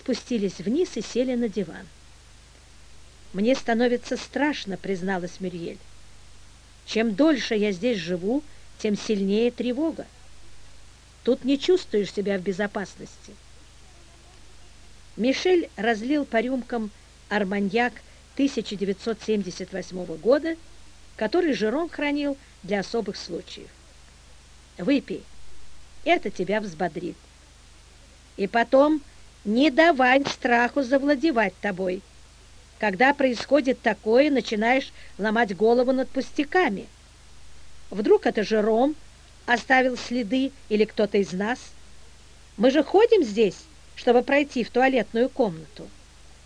спустились вниз и сели на диван. «Мне становится страшно», — призналась Мюриель. «Чем дольше я здесь живу, тем сильнее тревога. Тут не чувствуешь себя в безопасности». Мишель разлил по рюмкам арманьяк 1978 года, который Жером хранил для особых случаев. «Выпей, это тебя взбодрит. И потом не давай страху завладевать тобой. Когда происходит такое, начинаешь ломать голову над пустяками. Вдруг это Жером оставил следы или кто-то из нас? Мы же ходим здесь, чтобы пройти в туалетную комнату».